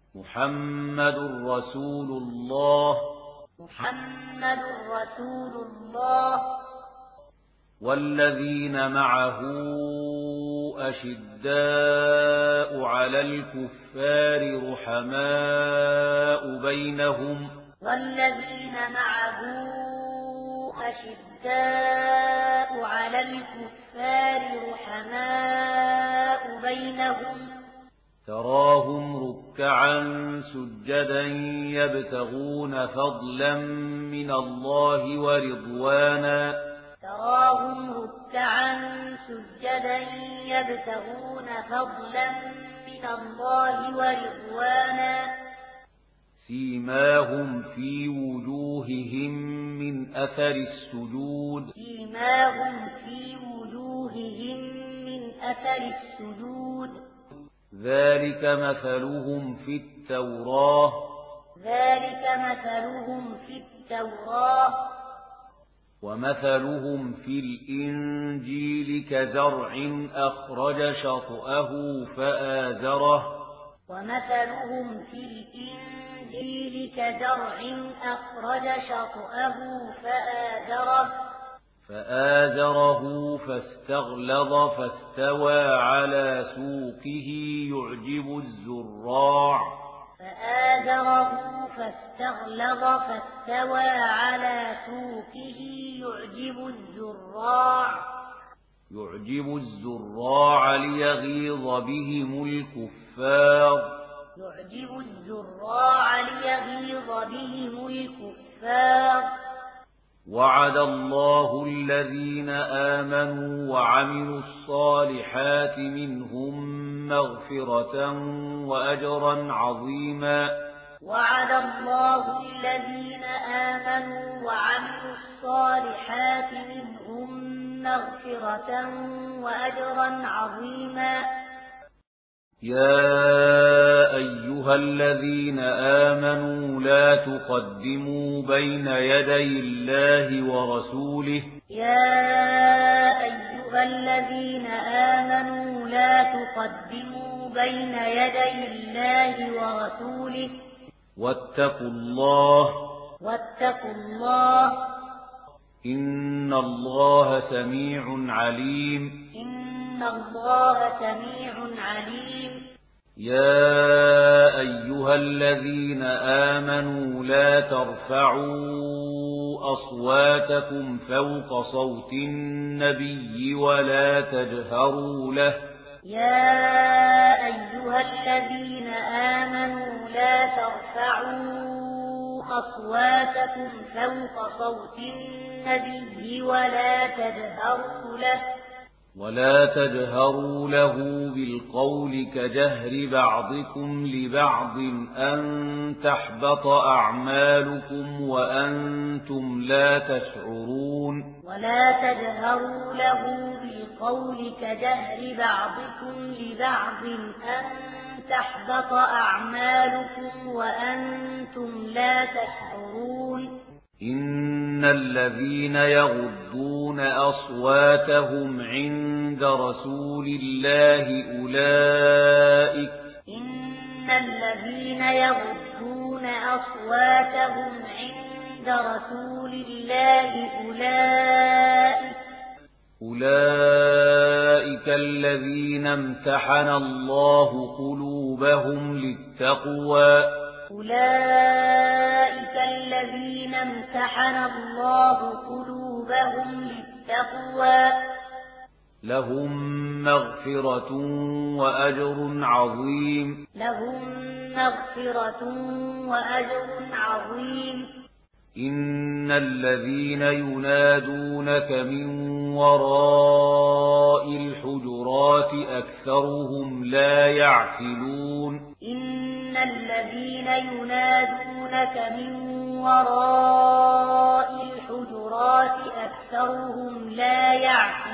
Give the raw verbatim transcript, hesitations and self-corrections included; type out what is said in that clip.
محمد رسول الله محمد رسول الله والذين معه أشداء على الكفار رحماء بينهم والذين معه أشداء على الكفار رحماء بينهم تراهم ركعا سجدا يبتغون فضلا من الله ورضوانا تراهم ركعا سجدا يبتغون فضلا من الله ورضوانا سيماهم في وجوههم من أثر السجود سيماهم في وجوههم من أثر السجود ذلك مثلهم في التوراة ذلك مثلهم في التوراة ومثلهم في الإنجيل كزرع أخرج شطأه فآزره ومثلهم في الإنجيل كزرع أخرج شطأه فآزره فآزره فاستغلظ فاستوى على سوقه يعجب الزراع فآزره فاستغلظ فاستوى على سوقه يعجب الزراع يعجب الزراع ليغيظ بهم الكفار يعجب الزراع ليغيظ بهم الكفار وعد الله الذين آمنوا وعملوا الصالحات منهم مغفرة وأجرا عظيما وعد الله الذين آمنوا وعملوا الصالحات منهم مغفرة وأجرا عظيما يا أيها الذين آمنوا لا تقدموا بين يدي الله ورسوله يا أيها الذين آمنوا لا تقدموا بين يدي الله ورسوله واتقوا الله واتقوا الله إن الله سميع عليم إن الله سميع عليم يا أيها الذين آمنوا لا ترفعوا أصواتكم فوق صوت النبي ولا تجهروا له يا أيها الذين آمنوا لا ترفعوا أصواتكم فوق صوت النبي ولا تجهروا له ولا تجهروا له بالقول كجهر بعضكم لبعض أن تحبط أعمالكم وأنتم لا تشعرون ولا تجهروا له بالقول كجهر بعضكم لبعض أن تحبط أعمالكم وأنتم لا تشعرون إن الذين يغضون أصواتهم عند رسول الله أولئك إن الذين يغضون أصواتهم عند رسول الله أولئك أولئك الذين امتحن الله قلوبهم للتقوى أولئك الذين امتحن الله قلوبهم للتقوى لهم مغفرة وأجر عظيم لهم مغفرة وأجر عظيم إن الذين ينادونك من وراء الحجرات أكثرهم لا يعقلون إن الذين ينادونك من وراء الحجرات أكثرهم لا يعقلون